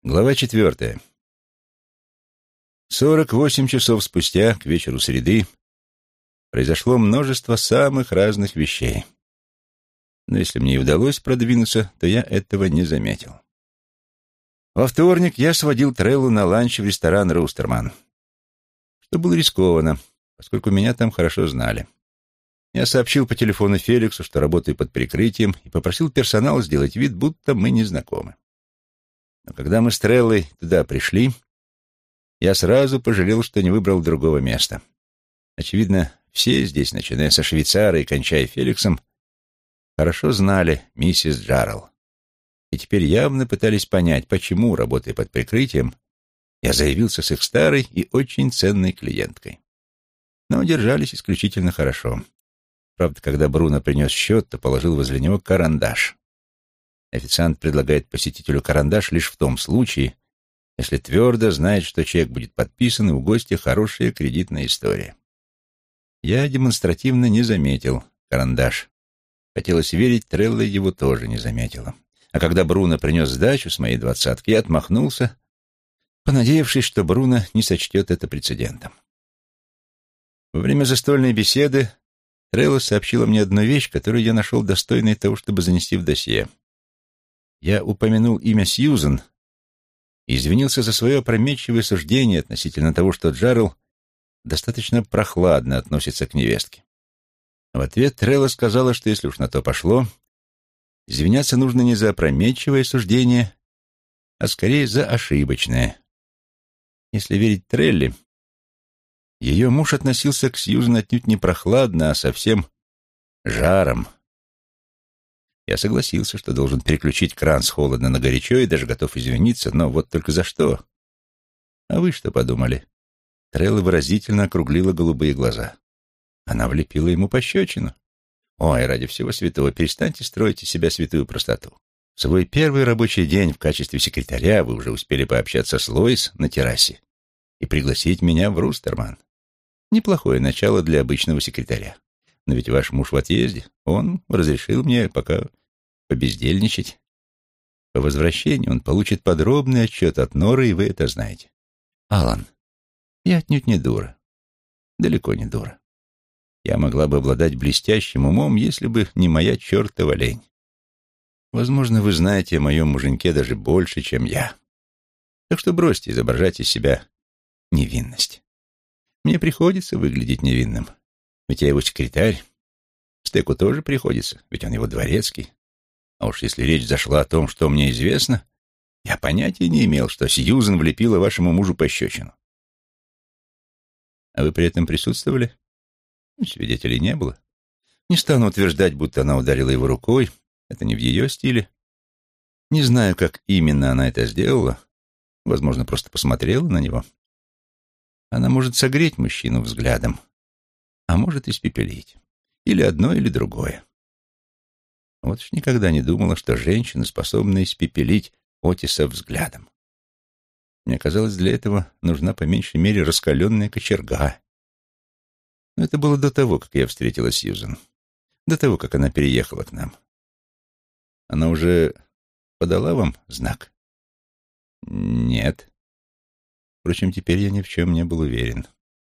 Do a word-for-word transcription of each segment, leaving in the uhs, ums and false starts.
Глава четвертая. Сорок восемь часов спустя, к вечеру среды, произошло множество самых разных вещей. Но если мне и удалось продвинуться, то я этого не заметил. Во вторник я сводил Треллу на ланч в ресторан «Рустерман», что было рискованно, поскольку меня там хорошо знали. Я сообщил по телефону Феликсу, что работаю под прикрытием, и попросил персонал сделать вид, будто мы не знакомы. Но когда мы с Треллой туда пришли, я сразу пожалел, что не выбрал другого места. Очевидно, все здесь, начиная со швейцара и кончая Феликсом, хорошо знали миссис Джаррелл. И теперь явно пытались понять, почему, работая под прикрытием, я заявился с их старой и очень ценной клиенткой. Но держались исключительно хорошо. Правда, когда Бруно принес счет, то положил возле него карандаш. Официант предлагает посетителю карандаш лишь в том случае, если твердо знает, что чек будет подписан, и у гостя хорошая кредитная история. Я демонстративно не заметил карандаш. Хотелось верить, Трелла его тоже не заметила. А когда Бруно принес сдачу с моей двадцатки, я отмахнулся, понадеявшись, что Бруно не сочтет это прецедентом. Во время застольной беседы Трелла сообщила мне одну вещь, которую я нашел достойной того, чтобы занести в досье. Я упомянул имя Сьюзен и извинился за свое опрометчивое суждение относительно того, что Джаррелл достаточно прохладно относится к невестке. В ответ Трелла сказала, что если уж на то пошло, извиняться нужно не за опрометчивое суждение, а скорее за ошибочное. Если верить Трелле, ее муж относился к Сьюзен отнюдь не прохладно, а совсем жаром. Я согласился, что должен переключить кран с холодно на горячо и даже готов извиниться, но вот только за что? А вы что подумали? Трелла выразительно округлила голубые глаза. Она влепила ему пощечину. Ой, ради всего святого, перестаньте строить из себя святую простоту. В свой первый рабочий день в качестве секретаря вы уже успели пообщаться с Лоис на террасе и пригласить меня в Рустерман. Неплохое начало для обычного секретаря. Но ведь ваш муж в отъезде. Он разрешил мне пока побездельничать. По возвращении он получит подробный отчет от Норы, и вы это знаете. Алан, я отнюдь не дура. Далеко не дура. Я могла бы обладать блестящим умом, если бы не моя чертова лень. Возможно, вы знаете о моем муженьке даже больше, чем я. Так что бросьте изображать из себя невинность. Мне приходится выглядеть невинным. Ведь я его секретарь. Стеку тоже приходится, ведь он его дворецкий. А уж если речь зашла о том, что мне известно, я понятия не имел, что Сьюзен влепила вашему мужу пощечину. А вы при этом присутствовали? Свидетелей не было. Не стану утверждать, будто она ударила его рукой. Это не в ее стиле. Не знаю, как именно она это сделала. Возможно, просто посмотрела на него. Она может согреть мужчину взглядом, а может испепелить. Или одно, или другое. Вот уж никогда не думала, что женщина способна испепелить Отиса взглядом. Мне казалось, для этого нужна по меньшей мере раскаленная кочерга. Но это было до того, как я встретила Сьюзен. До того, как она переехала к нам. Она уже подала вам знак? Нет. Впрочем, теперь я ни в чем не был уверен.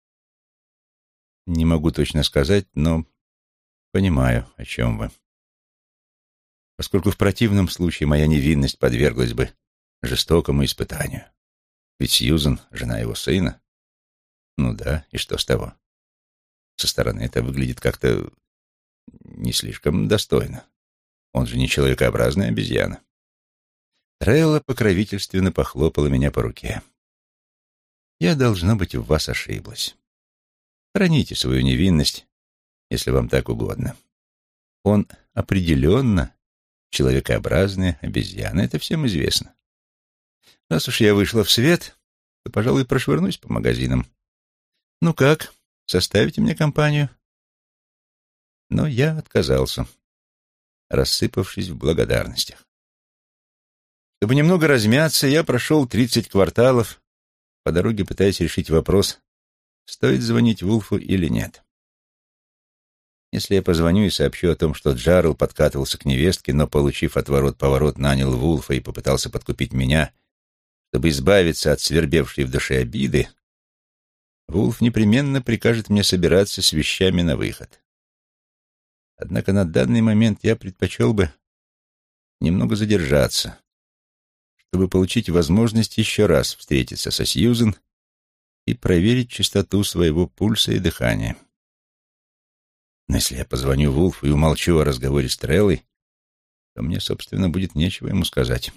Не могу точно сказать, но понимаю, о чем вы. Поскольку в противном случае моя невинность подверглась бы жестокому испытанию. Ведь Сьюзен — жена его сына. Ну да, и что с того? Со стороны это выглядит как-то не слишком достойно. Он же не человекообразная обезьяна. Трелла покровительственно похлопала меня по руке. Я, должно быть, в вас ошиблась. Храните свою невинность, если вам так угодно. Он определенно человекообразная обезьяна, это всем известно. Раз уж я вышла в свет, то, пожалуй, прошвырнусь по магазинам. Ну как, составите мне компанию? Но я отказался, рассыпавшись в благодарностях. Чтобы немного размяться, я прошел тридцать кварталов, по дороге пытаясь решить вопрос, стоит звонить Вулфу или нет. Если я позвоню и сообщу о том, что Джаррелл подкатывался к невестке, но, получив отворот-поворот, нанял Вулфа и попытался подкупить меня, чтобы избавиться от свербевшей в душе обиды, Вулф непременно прикажет мне собираться с вещами на выход. Однако на данный момент я предпочел бы немного задержаться, чтобы получить возможность еще раз встретиться со Сьюзен и проверить частоту своего пульса и дыхания. Но если я позвоню Вулфу и умолчу о разговоре с Треллой, то мне, собственно, будет нечего ему сказать.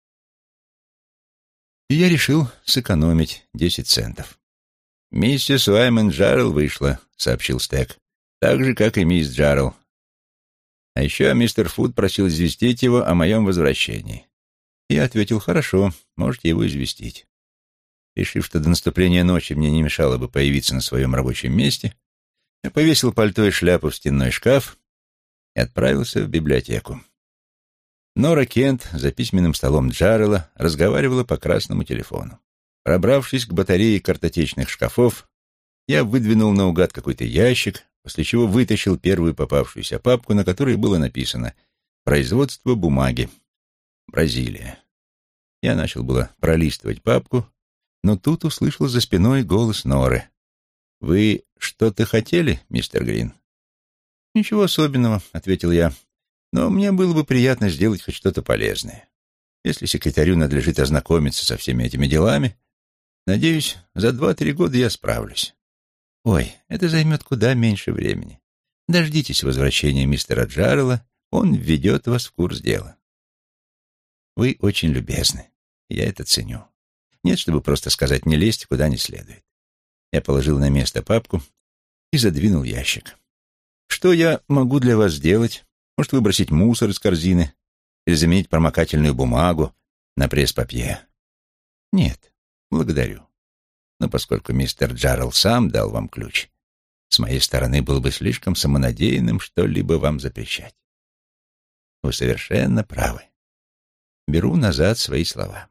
И я решил сэкономить десять центов. «Миссис Уайман Джаррелл вышла», — сообщил Стек, «так же, как и мисс Джаррелл. А еще мистер Фуд просил известить его о моем возвращении». Я ответил: «Хорошо, можете его известить». Решив, что до наступления ночи мне не мешало бы появиться на своем рабочем месте, я повесил пальто и шляпу в стенной шкаф и отправился в библиотеку. Нора Кент за письменным столом Джаррелла разговаривала по красному телефону. Пробравшись к батарее картотечных шкафов, я выдвинул наугад какой-то ящик, после чего вытащил первую попавшуюся папку, на которой было написано «Производство бумаги. Бразилия». Я начал было пролистывать папку, но тут услышал за спиной голос Норы. «Вы что-то хотели, мистер Грин?» «Ничего особенного», — ответил я, «но мне было бы приятно сделать хоть что-то полезное. Если секретарю надлежит ознакомиться со всеми этими делами, надеюсь, за два-три года я справлюсь. Ой, это займет куда меньше времени. Дождитесь возвращения мистера Джаррелла, он введет вас в курс дела. Вы очень любезны, я это ценю. Нет, чтобы просто сказать «не лезьте куда не следует». Я положил на место папку и задвинул ящик. «Что я могу для вас сделать? Может, выбросить мусор из корзины или заменить промокательную бумагу на пресс-папье?» «Нет, благодарю. Но поскольку мистер Джаррелл сам дал вам ключ, с моей стороны было бы слишком самонадеянным что-либо вам запрещать. Вы совершенно правы. Беру назад свои слова».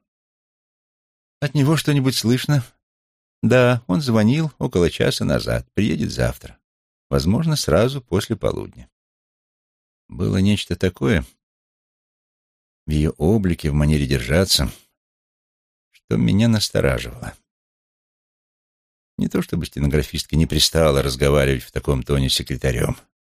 «От него что-нибудь слышно?» «Да, он звонил около часа назад. Приедет завтра. Возможно, сразу после полудня». Было нечто такое в ее облике, в манере держаться, что меня настораживало. Не то чтобы стенографистке не пристало разговаривать в таком тоне с секретарем.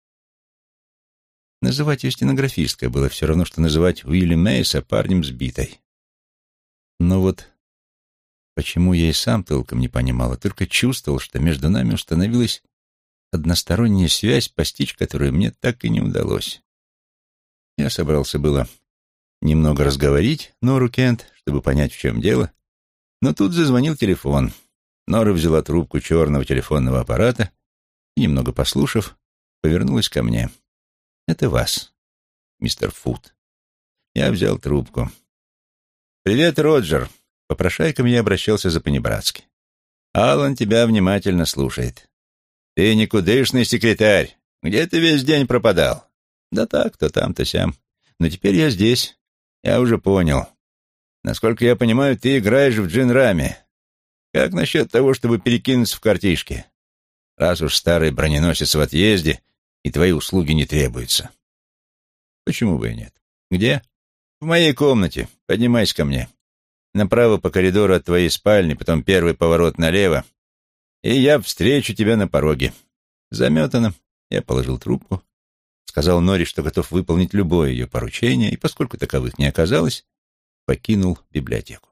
Называть ее стенографисткой было все равно, что называть Уилли Мейса парнем с битой. Но вот почему я и сам толком не понимал, а только чувствовал, что между нами установилась односторонняя связь, постичь которую мне так и не удалось. Я собрался было немного разговорить Нору Кент, чтобы понять, в чем дело, но тут зазвонил телефон. Нора взяла трубку черного телефонного аппарата и, немного послушав, повернулась ко мне. «Это вас, мистер Фуд». Я взял трубку. «Привет, Роджер». Попрошайкам я обращался за-понебратски. «Аллан тебя внимательно слушает. Ты никудышный секретарь. Где ты весь день пропадал?» «Да так, то там, то сям. Но теперь я здесь. Я уже понял. Насколько я понимаю, ты играешь в джин-раме. Как насчет того, чтобы перекинуться в картишки? Раз уж старый броненосец в отъезде, и твои услуги не требуются». «Почему бы и нет? Где?» «В моей комнате. Поднимайся ко мне. Направо по коридору от твоей спальни, потом первый поворот налево, и я встречу тебя на пороге». Заметано. Я положил трубку, сказал Норе, что готов выполнить любое ее поручение, и, поскольку таковых не оказалось, покинул библиотеку.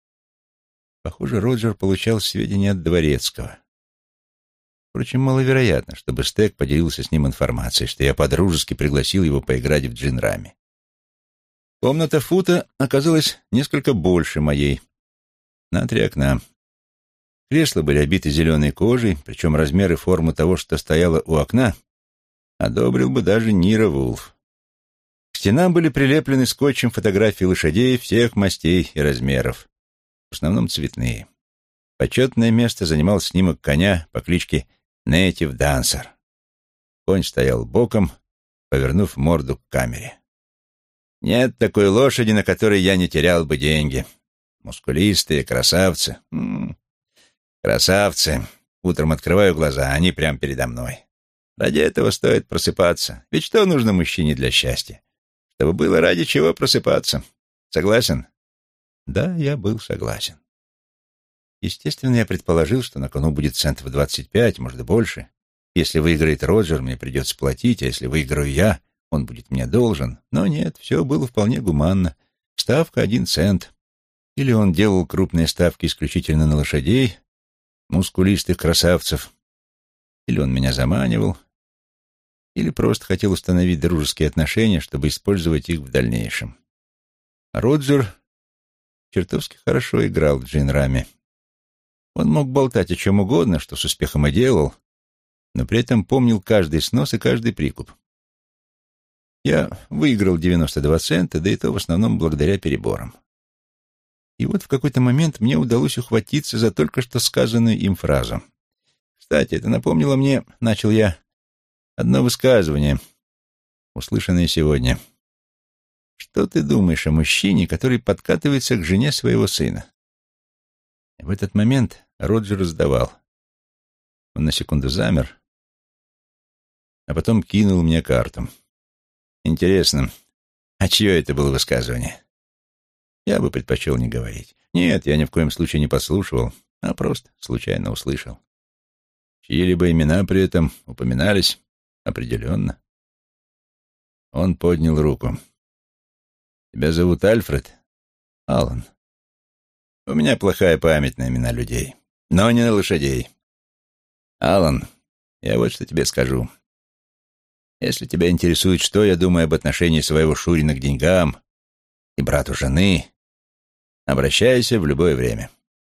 Похоже, Роджер получал сведения от Дворецкого. Впрочем, маловероятно, чтобы Стек поделился с ним информацией, что я подружески пригласил его поиграть в джин-раме. Комната Фута оказалась несколько больше моей, на три окна. Кресла были обиты зеленой кожей, причем размер и форму того, что стояло у окна, одобрил бы даже Ниро Вулф. К стенам были прилеплены скотчем фотографии лошадей всех мастей и размеров, в основном цветные. Почетное место занимал снимок коня по кличке Native Dancer. Конь стоял боком, повернув морду к камере. Нет такой лошади, на которой я не терял бы деньги. Мускулистые, красавцы. М-м, красавцы. Утром открываю глаза, они прямо передо мной. Ради этого стоит просыпаться. Ведь что нужно мужчине для счастья? Чтобы было ради чего просыпаться. Согласен? Да, я был согласен. Естественно, я предположил, что на кону будет центов двадцать пять, может, больше. Если выиграет Роджер, мне придется платить, а если выиграю я, он будет мне должен. Но нет, все было вполне гуманно. Ставка один цент. Или он делал крупные ставки исключительно на лошадей, мускулистых красавцев, или он меня заманивал, или просто хотел установить дружеские отношения, чтобы использовать их в дальнейшем. А Роджер чертовски хорошо играл в джин-раме. Он мог болтать о чем угодно, что с успехом и делал, но при этом помнил каждый снос и каждый прикуп. Я выиграл девяносто два цента, да и то в основном благодаря переборам. И вот в какой-то момент мне удалось ухватиться за только что сказанную им фразу. Кстати, это напомнило мне, начал я, одно высказывание, услышанное сегодня. Что ты думаешь о мужчине, который подкатывается к жене своего сына? В этот момент Роджер сдавал. Он на секунду замер, а потом кинул мне карту. Интересно, а чье это было высказывание? Я бы предпочел не говорить. Нет, я ни в коем случае не подслушивал, а просто случайно услышал. Чьи-либо имена при этом упоминались определенно. Он поднял руку. «Тебя зовут Альфред?» «Аллан». «У меня плохая память на имена людей, но не на лошадей. Аллан, я вот что тебе скажу. Если тебя интересует, что я думаю об отношении своего Шурина к деньгам и брату жены, обращайся в любое время.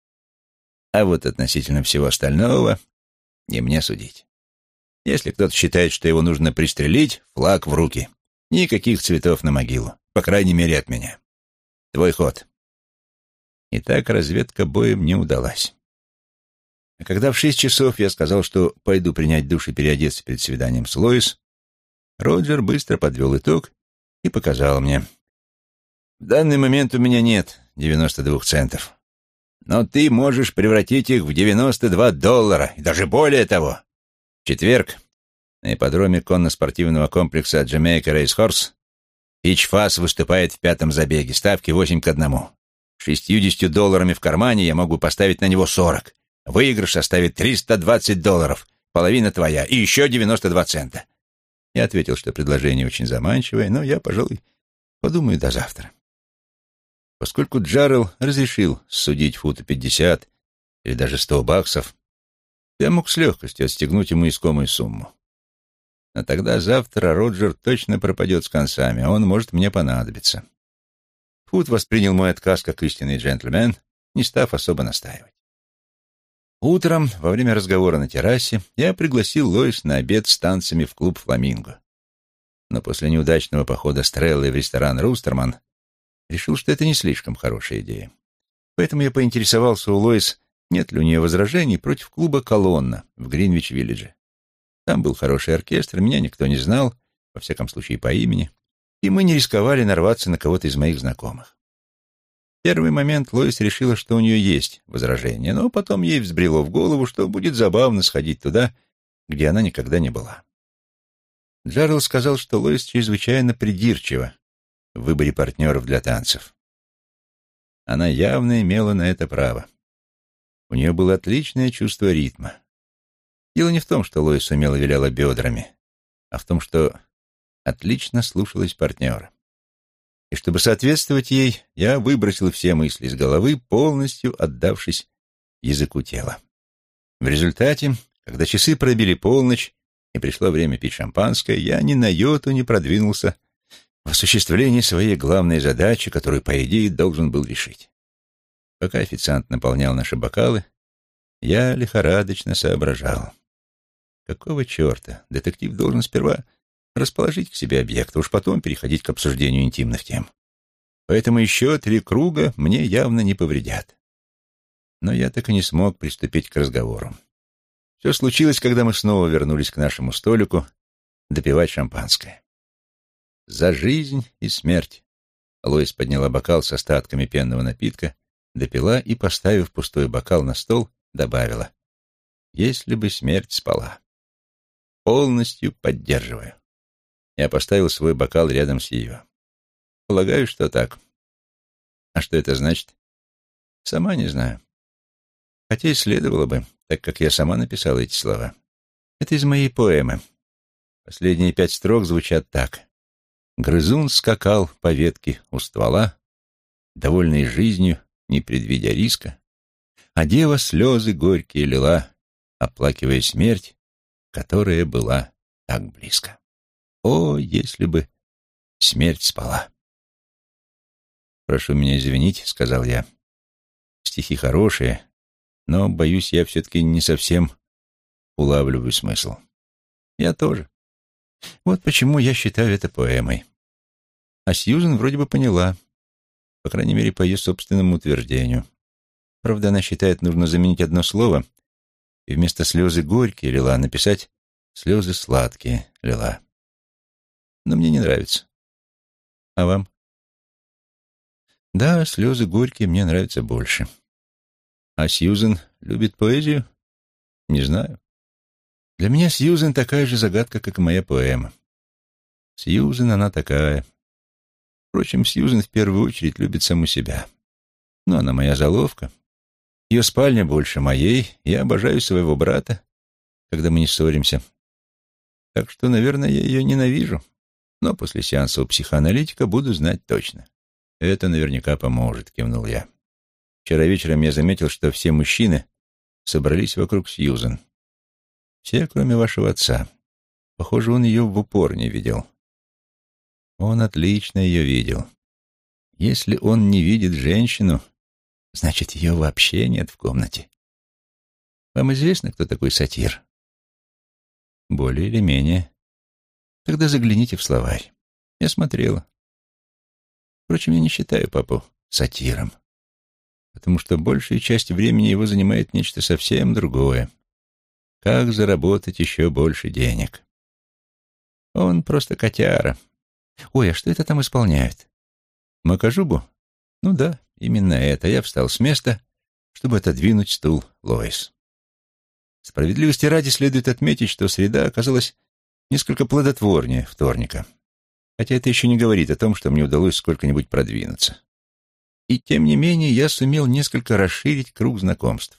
А вот относительно всего остального не мне судить. Если кто-то считает, что его нужно пристрелить, флаг в руки. Никаких цветов на могилу, по крайней мере от меня. Твой ход». Итак, разведка боем не удалась. А когда в шесть часов я сказал, что пойду принять душ и переодеться перед свиданием с Лоис, Роджер быстро подвел итог и показал мне. «В данный момент у меня нет девяноста двух центов, но ты можешь превратить их в девяносто два доллара, и даже более того. В четверг на ипподроме конно-спортивного комплекса Jamaica Race Horse Пич Фас выступает в пятом забеге, ставки восемь к одному. Шестьюдесятью долларами в кармане я могу поставить на него сорок. Выигрыш составит триста двадцать долларов, половина твоя, и еще девяносто два цента. Я ответил, что предложение очень заманчивое, но я, пожалуй, подумаю до завтра. Поскольку Джаррелл разрешил судить футу пятьдесят или даже сто баксов, я мог с легкостью отстегнуть ему искомую сумму. Но тогда завтра Роджер точно пропадет с концами, а он может мне понадобиться. Фут воспринял мой отказ как истинный джентльмен, не став особо настаивать. Утром, во время разговора на террасе, я пригласил Лоис на обед с танцами в клуб «Фламинго». Но после неудачного похода с Треллой в ресторан «Рустерман» решил, что это не слишком хорошая идея. Поэтому я поинтересовался у Лоис, нет ли у нее возражений против клуба «Колонна» в Гринвич-Виллидже. Там был хороший оркестр, меня никто не знал, во всяком случае по имени, и мы не рисковали нарваться на кого-то из моих знакомых. В первый момент Лоис решила, что у нее есть возражения, но потом ей взбрело в голову, что будет забавно сходить туда, где она никогда не была. Джаррелл сказал, что Лоис чрезвычайно придирчива в выборе партнеров для танцев. Она явно имела на это право. У нее было отличное чувство ритма. Дело не в том, что Лоис умело виляла бедрами, а в том, что отлично слушалась партнера. И чтобы соответствовать ей, я выбросил все мысли из головы, полностью отдавшись языку тела. В результате, когда часы пробили полночь и пришло время пить шампанское, я ни на йоту не продвинулся в осуществлении своей главной задачи, которую, по идее, должен был решить. Пока официант наполнял наши бокалы, я лихорадочно соображал. Какого черта? Детектив должен сперва расположить к себе объект, а уж потом переходить к обсуждению интимных тем. Поэтому еще три круга мне явно не повредят. Но я так и не смог приступить к разговору. Все случилось, когда мы снова вернулись к нашему столику допивать шампанское. «За жизнь и смерть!» Лоис подняла бокал с остатками пенного напитка, допила и, поставив пустой бокал на стол, добавила: «Если бы смерть спала». Полностью поддерживаю. Я поставил свой бокал рядом с ее. Полагаю, что так. А что это значит? Сама не знаю. Хотя и следовало бы, так как я сама написала эти слова. Это из моей поэмы. Последние пять строк звучат так. Грызун скакал по ветке у ствола, довольный жизнью, не предвидя риска, а дева слезы горькие лила, оплакивая смерть, которая была так близко. О, если бы смерть спала! «Прошу меня извинить», — сказал я. «Стихи хорошие, но, боюсь, я все-таки не совсем улавливаю смысл. Я тоже. Вот почему я считаю это поэмой. А Сьюзен вроде бы поняла, по крайней мере, по ее собственному утверждению. Правда, она считает, нужно заменить одно слово и вместо слезы горькие лила написать слезы сладкие лила. Но мне не нравится. А вам? Да, слезы горькие мне нравятся больше. А Сьюзен любит поэзию? Не знаю. Для меня Сьюзен такая же загадка, как и моя поэма. Сьюзен она такая. Впрочем, Сьюзен в первую очередь любит саму себя. Ну, она моя заловка. Ее спальня больше моей. Я обожаю своего брата, когда мы не ссоримся. Так что, наверное, я ее ненавижу. Но после сеанса у психоаналитика буду знать точно. Это наверняка поможет, кивнул я. Вчера вечером я заметил, что все мужчины собрались вокруг Сьюзен. Все, кроме вашего отца. Похоже, он ее в упор не видел. Он отлично ее видел. Если он не видит женщину, значит, ее вообще нет в комнате. Вам известно, кто такой сатир? Более или менее. Тогда загляните в словарь. Я смотрела. Впрочем, я не считаю папу сатиром, потому что большую часть времени его занимает нечто совсем другое. Как заработать еще больше денег? Он просто котяра. Ой, а что это там исполняют? Макажубу? Ну да, именно это. Я встал с места, чтобы отодвинуть стул Лоис. Справедливости ради следует отметить, что среда оказалась несколько плодотворнее вторника. Хотя это еще не говорит о том, что мне удалось сколько-нибудь продвинуться. И тем не менее я сумел несколько расширить круг знакомств.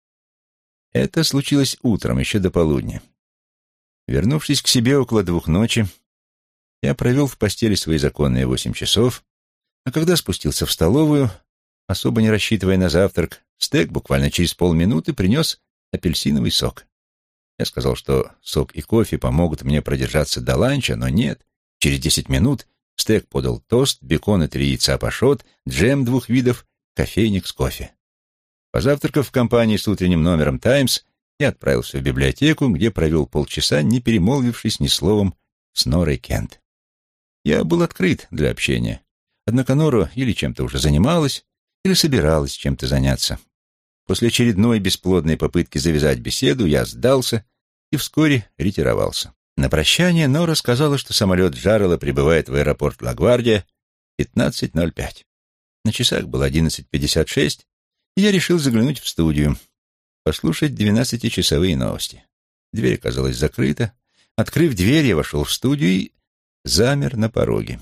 Это случилось утром, еще до полудня. Вернувшись к себе около двух ночи, я провел в постели свои законные восемь часов, а когда спустился в столовую, особо не рассчитывая на завтрак, Стек буквально через полминуты принес апельсиновый сок. Я сказал, что сок и кофе помогут мне продержаться до ланча, но нет. Через десять минут Стек подал тост, бекон и три яйца пашот, джем двух видов, кофейник с кофе. Позавтракав в компании с утренним номером «Таймс», я отправился в библиотеку, где провел полчаса, не перемолвившись ни словом с Норой Кент. Я был открыт для общения, однако Нора или чем-то уже занималась, или собиралась чем-то заняться. После очередной бесплодной попытки завязать беседу я сдался и вскоре ретировался. На прощание Нора сказала, что самолет Джаррелла прибывает в аэропорт Ла-Гвардия в пятнадцать ноль пять. На часах было одиннадцать пятьдесят шесть, и я решил заглянуть в студию, послушать двенадцатичасовые новости. Дверь оказалась закрыта. Открыв дверь, я вошел в студию и замер на пороге.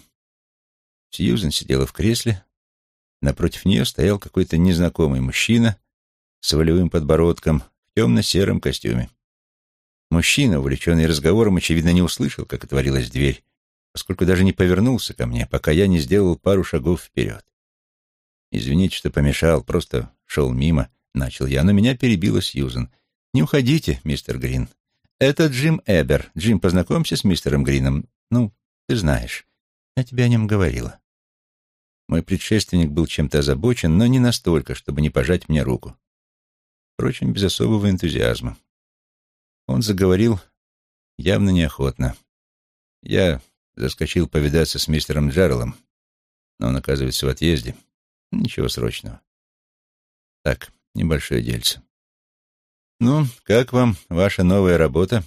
Сьюзен сидела в кресле. Напротив нее стоял какой-то незнакомый мужчина с волевым подбородком в темно-сером костюме. Мужчина, увлеченный разговором, очевидно, не услышал, как отворилась дверь, поскольку даже не повернулся ко мне, пока я не сделал пару шагов вперед. «Извините, что помешал, просто шел мимо», — начал я, но меня перебила Сьюзен. «Не уходите, мистер Грин. Это Джим Эбер. Джим, познакомься с мистером Грином. Ну, ты знаешь, я тебе о нем говорила». Мой предшественник был чем-то озабочен, но не настолько, чтобы не пожать мне руку. Впрочем, без особого энтузиазма. Он заговорил явно неохотно. Я заскочил повидаться с мистером Джарреллом, но он, оказывается, в отъезде. Ничего срочного. Так, небольшое дельце. Ну, как вам ваша новая работа?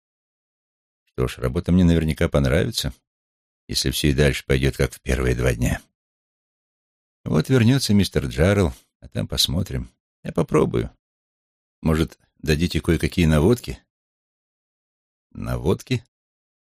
Что ж, работа мне наверняка понравится, если все и дальше пойдет, как в первые два дня. Вот вернется мистер Джаррелл, а там посмотрим. Я попробую. Может, дадите кое-какие наводки? Наводки?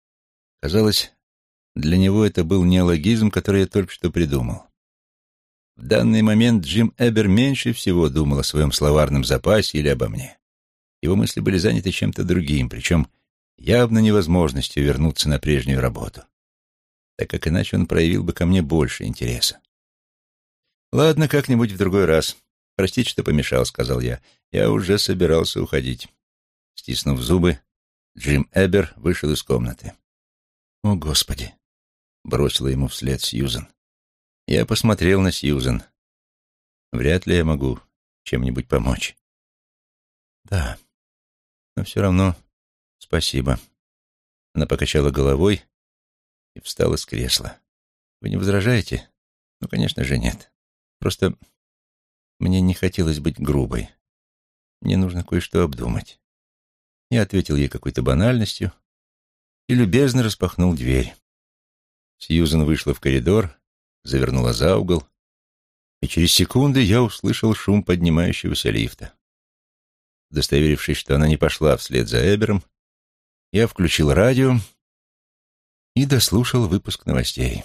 Казалось, для него это был неологизм, который я только что придумал. В данный момент Джим Эбер меньше всего думал о своем словарном запасе или обо мне. Его мысли были заняты чем-то другим, причем явно невозможностью вернуться на прежнюю работу, так как иначе он проявил бы ко мне больше интереса. «Ладно, как-нибудь в другой раз. Простите, что помешал», — сказал я. Я уже собирался уходить. Стиснув зубы, Джим Эбер вышел из комнаты. «О, Господи!» — бросила ему вслед Сьюзен. Я посмотрел на Сьюзен. Вряд ли я могу чем-нибудь помочь. «Да, но все равно спасибо». Она покачала головой и встала с кресла. «Вы не возражаете?» «Ну, конечно же, нет. Просто мне не хотелось быть грубой. Мне нужно кое-что обдумать». Я ответил ей какой-то банальностью и любезно распахнул дверь. Сьюзен вышла в коридор, завернула за угол, и через секунды я услышал шум поднимающегося лифта. Удостоверившись, что она не пошла вслед за Эбером, я включил радио и дослушал выпуск новостей.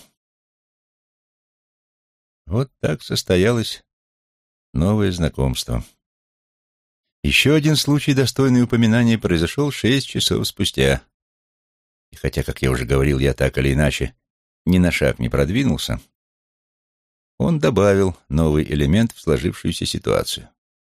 Вот так состоялось новое знакомство. Еще один случай, достойный упоминания, произошел шесть часов спустя. И хотя, как я уже говорил, я так или иначе ни на шаг не продвинулся, он добавил новый элемент в сложившуюся ситуацию.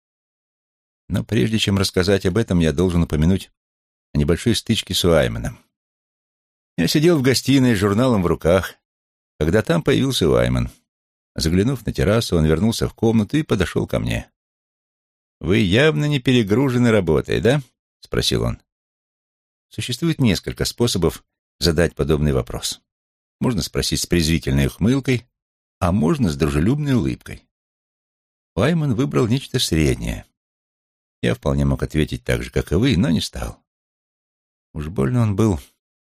Но прежде чем рассказать об этом, я должен упомянуть о небольшой стычке с Уайманом. Я сидел в гостиной с журналом в руках, когда там появился Уайман. Заглянув на террасу, он вернулся в комнату и подошел ко мне. «Вы явно не перегружены работой, да?» — спросил он. Существует несколько способов задать подобный вопрос. Можно спросить с презрительной ухмылкой, а можно с дружелюбной улыбкой. Уайман выбрал нечто среднее. Я вполне мог ответить так же, как и вы, но не стал. Уж больно он был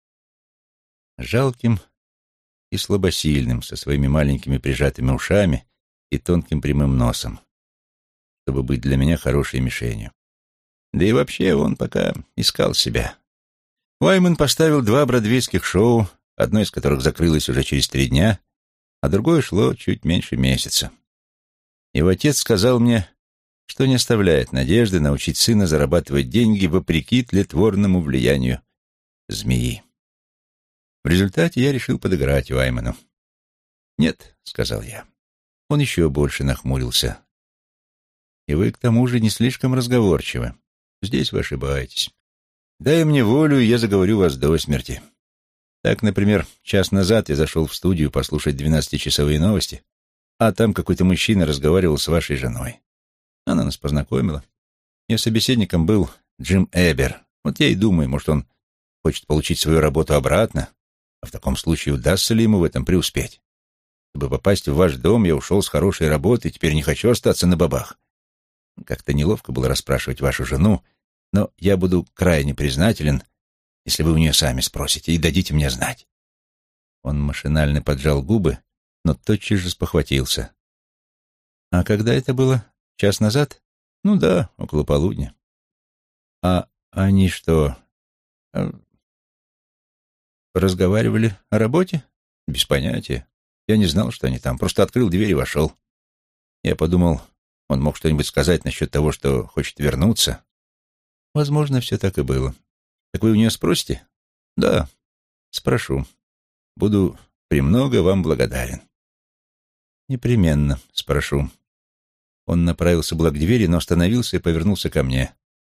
жалким и слабосильным, со своими маленькими прижатыми ушами и тонким прямым носом, чтобы быть для меня хорошей мишенью. Да и вообще он пока искал себя. Уайман поставил два бродвейских шоу, одно из которых закрылось уже через три дня, а другое шло чуть меньше месяца. Его отец сказал мне, что не оставляет надежды научить сына зарабатывать деньги вопреки тлетворному влиянию змеи. В результате я решил подыграть Уайману. «Нет», — сказал я. Он еще больше нахмурился. «И вы, к тому же, не слишком разговорчивы. Здесь вы ошибаетесь. Дай мне волю, и я заговорю вас до смерти. Так, например, час назад я зашел в студию послушать двенадцатичасовые новости, а там какой-то мужчина разговаривал с вашей женой. Она нас познакомила. Ее собеседником был Джим Эбер. Вот я и думаю, может, он хочет получить свою работу обратно, а в таком случае удастся ли ему в этом преуспеть? Чтобы попасть в ваш дом, я ушел с хорошей работы, теперь не хочу остаться на бабах. Как-то неловко было расспрашивать вашу жену, но я буду крайне признателен, если вы у нее сами спросите и дадите мне знать». Он машинально поджал губы, но тотчас же спохватился. «А когда это было? Час назад?» «Ну да, около полудня». «А они что, разговаривали о работе?» «Без понятия. Я не знал, что они там. Просто открыл дверь и вошел. Я подумал, он мог что-нибудь сказать насчет того, что хочет вернуться. Возможно, все так и было. Так вы у нее спросите?» «Да, спрошу. Буду премного вам благодарен». «Непременно спрошу». Он направился было к двери, но остановился и повернулся ко мне.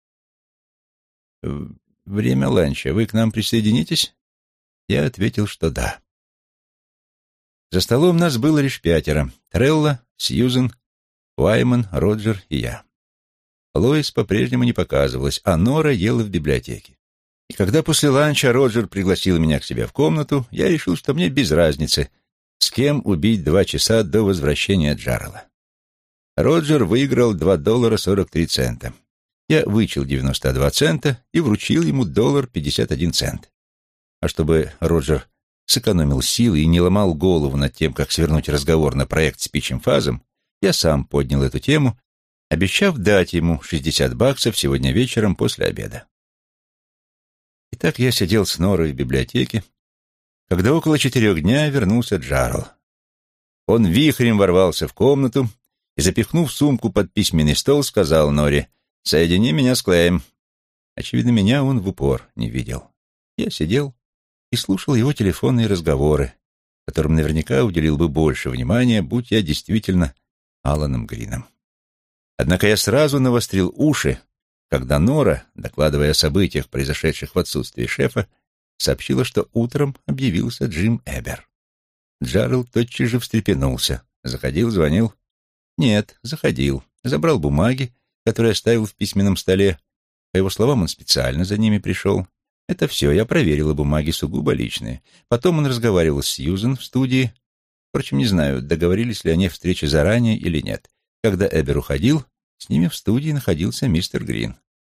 «Время ланча. Вы к нам присоединитесь?» Я ответил, что да. За столом нас было лишь пятеро. Трелла, Сьюзен, Уайман, Роджер и я. Лоис по-прежнему не показывалась, а Нора ела в библиотеке. И когда после ланча Роджер пригласил меня к себе в комнату, я решил, что мне без разницы, с кем убить два часа до возвращения Джаррелла. Роджер выиграл два доллара сорок три цента. Я вычел девяносто два цента и вручил ему доллар пятьдесят один цент. А чтобы Роджер сэкономил силы и не ломал голову над тем, как свернуть разговор на проект с питч-эмфазом, я сам поднял эту тему, обещав дать ему шестьдесят баксов сегодня вечером после обеда. Итак, я сидел с Норой в библиотеке, когда около четырех дня вернулся Джаррелл. Он вихрем ворвался в комнату и, запихнув сумку под письменный стол, сказал Норе: «Соедини меня с Клеем». Очевидно, меня он в упор не видел. Я сидел и слушал его телефонные разговоры, которым наверняка уделил бы больше внимания, будь я действительно Аланом Грином. Однако я сразу навострил уши, когда Нора, докладывая о событиях, произошедших в отсутствии шефа, сообщила, что утром объявился Джим Эбер. Джарел тотчас же встрепенулся. Заходил, звонил? Нет, заходил. Забрал бумаги, которые оставил в письменном столе. По его словам, он специально за ними пришел. Это все, я проверила бумаги, сугубо личные. Потом он разговаривал с Сьюзен в студии. Впрочем, не знаю, договорились ли они о встрече заранее или нет. Когда Эбер уходил, с ними в студии находился мистер Грин.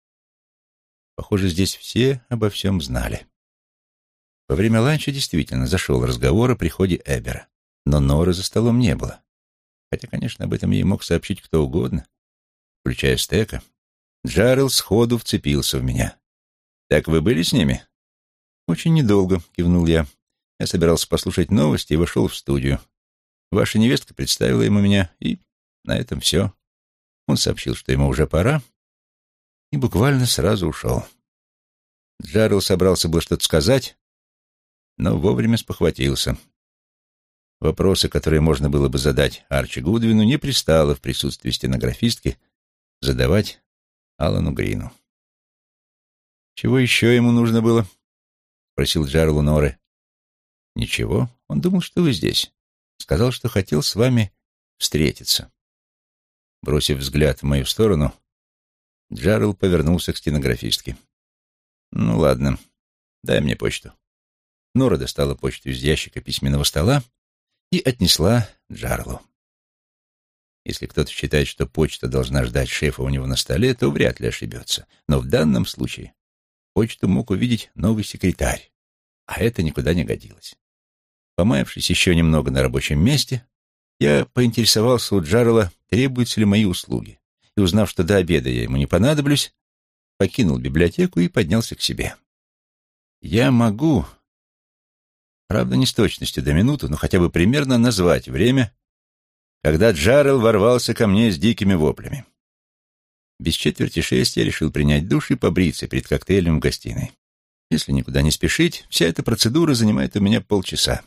Похоже, здесь все обо всем знали. Во время ланча действительно зашел разговор о приходе Эбера, но Норы за столом не было. Хотя, конечно, об этом ей мог сообщить кто угодно, включая Стека. Джарел сходу вцепился в меня. «Так вы были с ними?» «Очень недолго», — кивнул я. Я собирался послушать новости и вошел в студию. Ваша невестка представила ему меня, и на этом все. Он сообщил, что ему уже пора, и буквально сразу ушел. Джарел собрался было что-то сказать, но вовремя спохватился. Вопросы, которые можно было бы задать Арчи Гудвину, не пристало в присутствии стенографистки задавать Алану Грину. «Чего еще ему нужно было?» — спросил Джарел у Норы. «Ничего. Он думал, что вы здесь. Сказал, что хотел с вами встретиться». Бросив взгляд в мою сторону, Джарел повернулся к стенографистке. «Ну ладно, дай мне почту». Нора достала почту из ящика письменного стола и отнесла Джарлу. Если кто-то считает, что почта должна ждать шефа у него на столе, то вряд ли ошибется. Но в данном случае почту мог увидеть новый секретарь, а это никуда не годилось. Помаявшись еще немного на рабочем месте, я поинтересовался у Джарела, требуются ли мои услуги, и, узнав, что до обеда я ему не понадоблюсь, покинул библиотеку и поднялся к себе. Я могу, правда, не с точностью до минуты, но хотя бы примерно назвать время, когда Джарел ворвался ко мне с дикими воплями. Без четверти шесть я решил принять душ и побриться перед коктейлем в гостиной. Если никуда не спешить, вся эта процедура занимает у меня полчаса.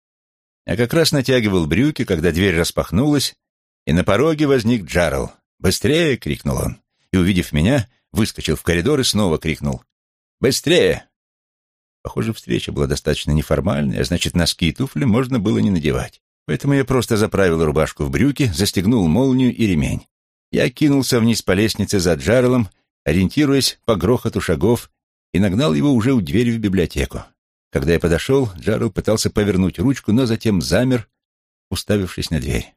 Я как раз натягивал брюки, когда дверь распахнулась, и на пороге возник Джарел. «Быстрее!» — крикнул он, и, увидев меня, выскочил в коридор и снова крикнул: «Быстрее!» Похоже, встреча была достаточно неформальной, а значит, носки и туфли можно было не надевать. Поэтому я просто заправил рубашку в брюки, застегнул молнию и ремень. Я кинулся вниз по лестнице за Джарелом, ориентируясь по грохоту шагов, и нагнал его уже у двери в библиотеку. Когда я подошел, Джарел пытался повернуть ручку, но затем замер, уставившись на дверь.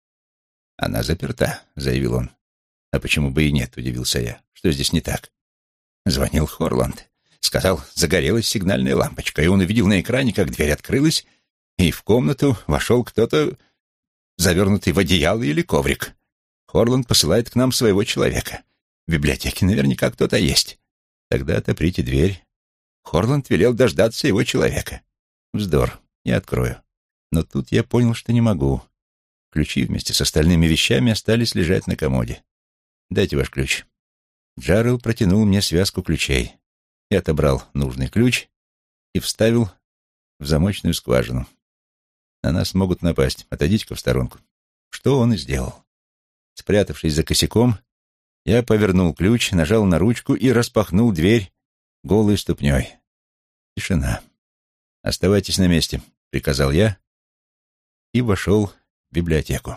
«Она заперта», — заявил он. «А почему бы и нет?» — удивился я. «Что здесь не так?» Звонил Хорланд. Сказал, загорелась сигнальная лампочка, и он увидел на экране, как дверь открылась, и в комнату вошел кто-то, завернутый в одеяло или коврик. Хорланд посылает к нам своего человека. В библиотеке наверняка кто-то есть. Тогда отоприте дверь. Хорланд велел дождаться его человека. Вздор, я открою. Но тут я понял, что не могу. Ключи вместе с остальными вещами остались лежать на комоде. Дайте ваш ключ. Джарел протянул мне связку ключей. Я отобрал нужный ключ и вставил в замочную скважину. На нас могут напасть. Отойдите-ка в сторонку. Что он и сделал. Спрятавшись за косяком, я повернул ключ, нажал на ручку и распахнул дверь голой ступней. Тишина. «Оставайтесь на месте», — приказал я и вошел в библиотеку.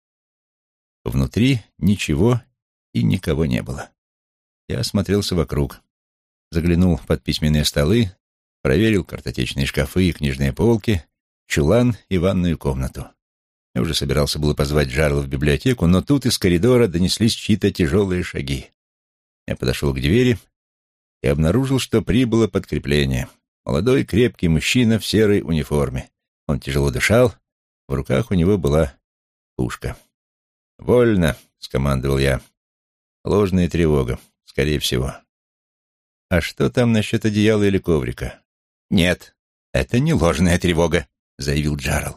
Внутри ничего и никого не было. Я осмотрелся вокруг, заглянул под письменные столы, проверил картотечные шкафы и книжные полки, чулан и ванную комнату. Я уже собирался было позвать Джарла в библиотеку, но тут из коридора донеслись чьи-то тяжелые шаги. Я подошел к двери и обнаружил, что прибыло подкрепление. Молодой крепкий мужчина в серой униформе. Он тяжело дышал, в руках у него была пушка. «Вольно», — скомандовал я. «Ложная тревога, скорее всего». «А что там насчет одеяла или коврика?» «Нет, это не ложная тревога», — заявил Джарел.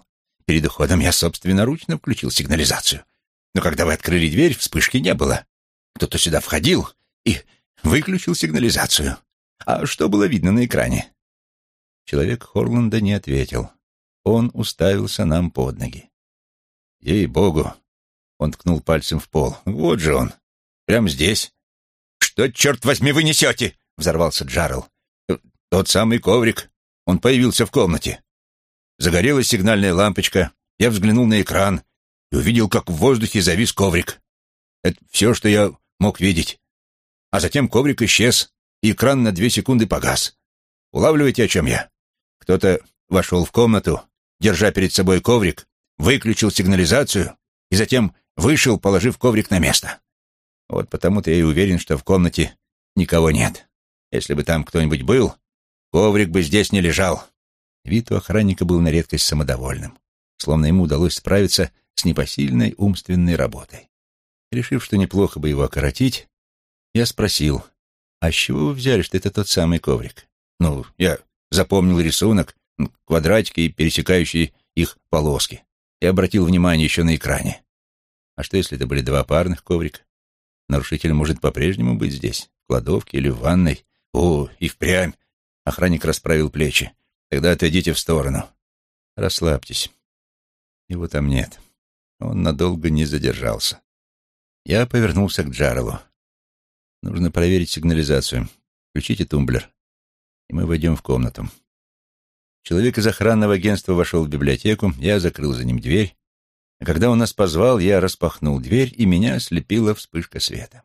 перед уходом я собственноручно включил сигнализацию. Но когда вы открыли дверь, вспышки не было. Кто-то сюда входил и выключил сигнализацию. А что было видно на экране?» Человек Хорланда не ответил. Он уставился нам под ноги. «Ей-богу!» — он ткнул пальцем в пол. «Вот же он! Прямо здесь!» «Что, черт возьми, вы несете?» — взорвался Джарел. «Тот самый коврик. Он появился в комнате. Загорелась сигнальная лампочка. Я взглянул на экран и увидел, как в воздухе завис коврик. Это все, что я мог видеть. А затем коврик исчез, и экран на две секунды погас. Улавливаете, о чем я? Кто-то вошел в комнату, держа перед собой коврик, выключил сигнализацию и затем вышел, положив коврик на место. Вот потому-то я и уверен, что в комнате никого нет. Если бы там кто-нибудь был, коврик бы здесь не лежал». Вид у охранника был на редкость самодовольным, словно ему удалось справиться с непосильной умственной работой. Решив, что неплохо бы его окоротить, я спросил: «А с чего вы взяли, что это тот самый коврик?» «Ну, я запомнил рисунок, квадратики и пересекающие их полоски, и обратил внимание еще на экране. А что, если это были два парных коврика? Нарушитель может по-прежнему быть здесь, в кладовке или в ванной. О, и впрямь!» Охранник расправил плечи. «Тогда отойдите в сторону. Расслабьтесь. Его там нет. Он надолго не задержался». Я повернулся к Джарелу. «Нужно проверить сигнализацию. Включите тумблер, и мы войдем в комнату». Человек из охранного агентства вошел в библиотеку, я закрыл за ним дверь, а когда он нас позвал, я распахнул дверь, и меня ослепила вспышка света.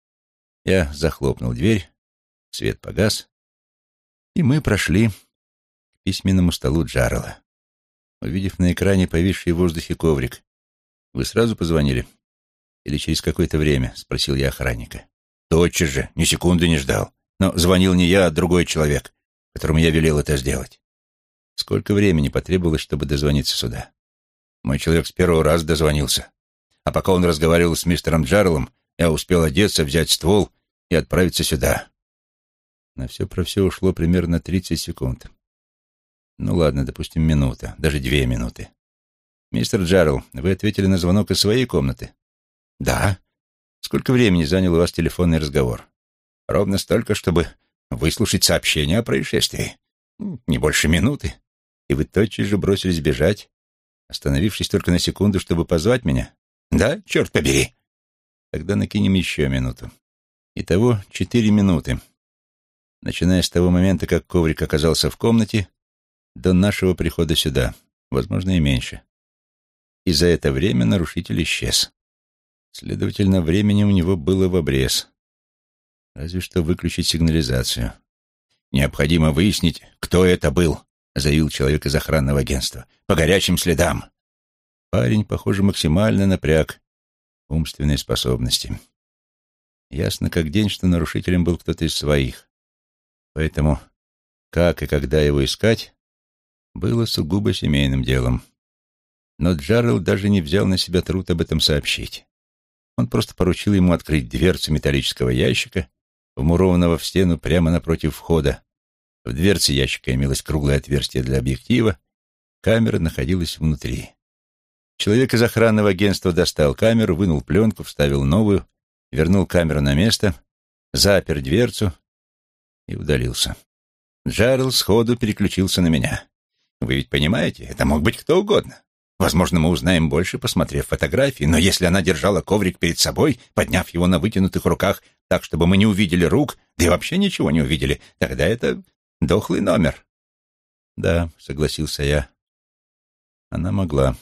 Я захлопнул дверь, свет погас, и мы прошли к письменному столу Джарела. Увидев на экране повисший в воздухе коврик: «Вы сразу позвонили? Или через какое-то время?» — спросил я охранника. «Тотчас же, ни секунды не ждал. Но звонил не я, а другой человек, которому я велел это сделать». «Сколько времени потребовалось, чтобы дозвониться сюда?» «Мой человек с первого раза дозвонился. А пока он разговаривал с мистером Джарелом, я успел одеться, взять ствол и отправиться сюда». На все про все ушло примерно тридцать секунд. Ну ладно, допустим, минута, даже две минуты. «Мистер Джарел, вы ответили на звонок из своей комнаты?» «Да». «Сколько времени занял у вас телефонный разговор?» «Ровно столько, чтобы выслушать сообщение о происшествии. Не больше минуты». «И вы тотчас же бросились бежать, остановившись только на секунду, чтобы позвать меня?» «Да, черт побери». «Тогда накинем еще минуту. Итого четыре минуты, начиная с того момента, как коврик оказался в комнате, до нашего прихода сюда, возможно, и меньше. И за это время нарушитель исчез. Следовательно, времени у него было в обрез. Разве что выключить сигнализацию». «Необходимо выяснить, кто это был», — заявил человек из охранного агентства. «По горячим следам». Парень, похоже, максимально напряг умственные способности. Ясно как день, что нарушителем был кто-то из своих. Поэтому как и когда его искать было сугубо семейным делом. Но Джарел даже не взял на себя труд об этом сообщить. Он просто поручил ему открыть дверцу металлического ящика, вмурованного в стену прямо напротив входа. В дверце ящика имелось круглое отверстие для объектива, камера находилась внутри. Человек из охранного агентства достал камеру, вынул пленку, вставил новую, вернул камеру на место, запер дверцу и удалился. Джарел сходу переключился на меня. «Вы ведь понимаете, это мог быть кто угодно. Возможно, мы узнаем больше, посмотрев фотографии, но если она держала коврик перед собой, подняв его на вытянутых руках так, чтобы мы не увидели рук, да и вообще ничего не увидели, тогда это дохлый номер». «Да», — согласился я. Она могла.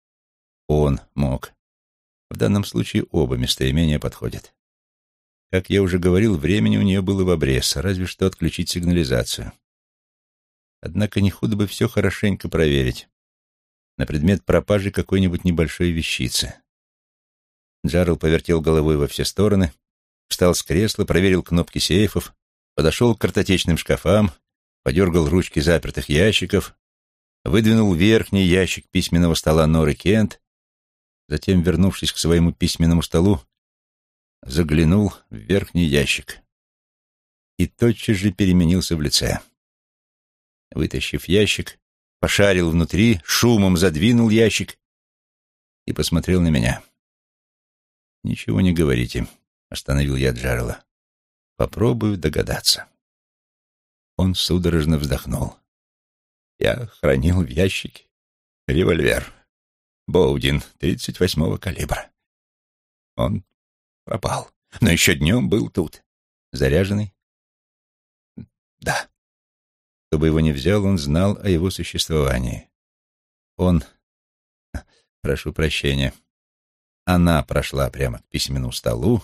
Он мог. В данном случае оба местоимения подходят. Как я уже говорил, времени у нее было в обрез, разве что отключить сигнализацию. Однако не худо бы все хорошенько проверить на предмет пропажи какой-нибудь небольшой вещицы. Джарел повертел головой во все стороны, встал с кресла, проверил кнопки сейфов, подошел к картотечным шкафам, подергал ручки запертых ящиков, выдвинул верхний ящик письменного стола Норы Кент, затем, вернувшись к своему письменному столу, заглянул в верхний ящик и тотчас же переменился в лице. Вытащив ящик, пошарил внутри, шумом задвинул ящик и посмотрел на меня. «Ничего не говорите», — остановил я Джерала. «Попробую догадаться». Он судорожно вздохнул. «Я хранил в ящике револьвер Боудин тридцать восьмого калибра. Он пропал, но еще днем был тут. Заряженный?» «Да». Кто бы его ни взял, он знал о его существовании. Он... Прошу прощения. Она прошла прямо к письменному столу,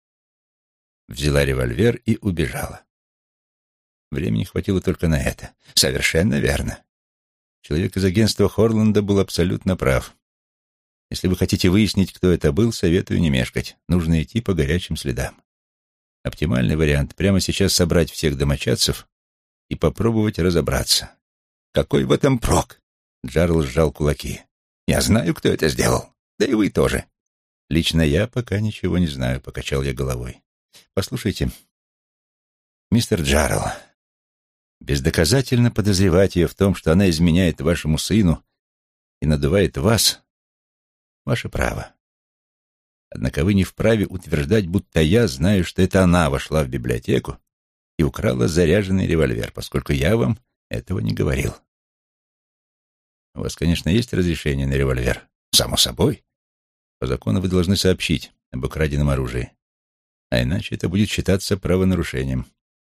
взяла револьвер и убежала. Времени хватило только на это. Совершенно верно. Человек из агентства Хорланда был абсолютно прав. Если вы хотите выяснить, кто это был, советую не мешкать. Нужно идти по горячим следам. Оптимальный вариант — прямо сейчас собрать всех домочадцев и попробовать разобраться. «Какой в этом прок?» — Джарл сжал кулаки. «Я знаю, кто это сделал. Да и вы тоже». «Лично я пока ничего не знаю», — покачал я головой. «Послушайте, мистер Джарл, бездоказательно подозревать ее в том, что она изменяет вашему сыну и надувает вас — ваше право. Однако вы не вправе утверждать, будто я знаю, что это она вошла в библиотеку и украла заряженный револьвер, поскольку я вам этого не говорил. У вас, конечно, есть разрешение на револьвер? Само собой. По закону вы должны сообщить об украденном оружии, а иначе это будет считаться правонарушением.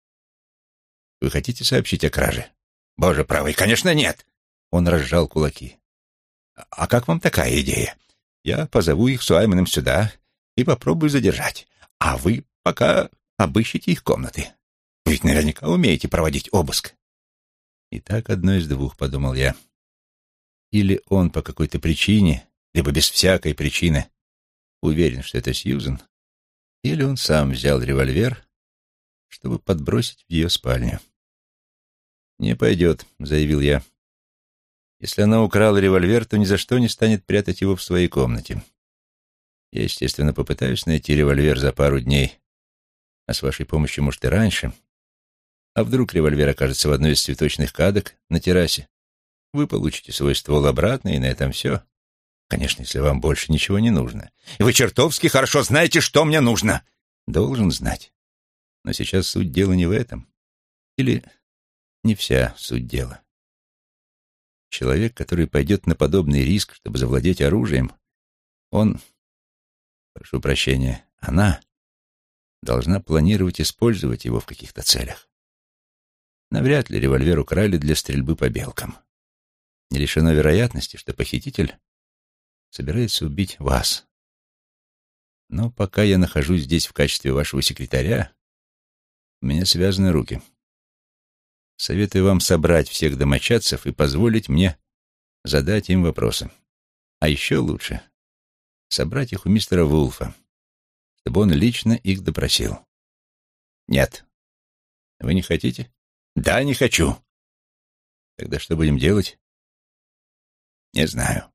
Вы хотите сообщить о краже? Боже правый, конечно, нет. Он разжал кулаки. А как вам такая идея? Я позову их с Уайманом сюда и попробую задержать, а вы пока обыщите их комнаты. Вы ведь наверняка умеете проводить обыск. И так одно из двух, подумал я. Или он по какой-то причине, либо без всякой причины, уверен, что это Сьюзен, или он сам взял револьвер, чтобы подбросить в ее спальню. «Не пойдет», — заявил я. «Если она украла револьвер, то ни за что не станет прятать его в своей комнате. Я, естественно, попытаюсь найти револьвер за пару дней, а с вашей помощью, может, и раньше. А вдруг револьвер окажется в одной из цветочных кадок на террасе? Вы получите свой ствол обратно, и на этом все. Конечно, если вам больше ничего не нужно. И вы чертовски хорошо знаете, что мне нужно. Должен знать. Но сейчас суть дела не в этом. Или не вся суть дела. Человек, который пойдет на подобный риск, чтобы завладеть оружием, он, прошу прощения, она должна планировать использовать его в каких-то целях. Навряд ли револьвер украли для стрельбы по белкам. Не лишено вероятности, что похититель собирается убить вас. Но пока я нахожусь здесь в качестве вашего секретаря, у меня связаны руки. Советую вам собрать всех домочадцев и позволить мне задать им вопросы. А еще лучше собрать их у мистера Вулфа, чтобы он лично их допросил. Нет. Вы не хотите? Да, не хочу. Тогда что будем делать? Не знаю.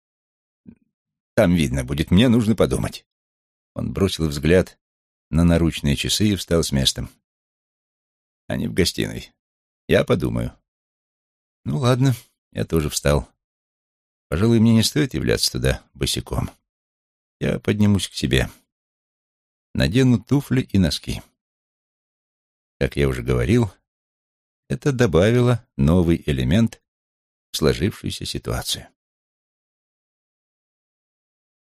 Там видно будет, мне нужно подумать. Он бросил взгляд на наручные часы и встал с места. Они в гостиной. Я подумаю. Ну ладно, я тоже встал. Пожалуй, мне не стоит являться туда босиком. Я поднимусь к себе. Надену туфли и носки. Как я уже говорил, это добавило новый элемент в сложившуюся ситуацию.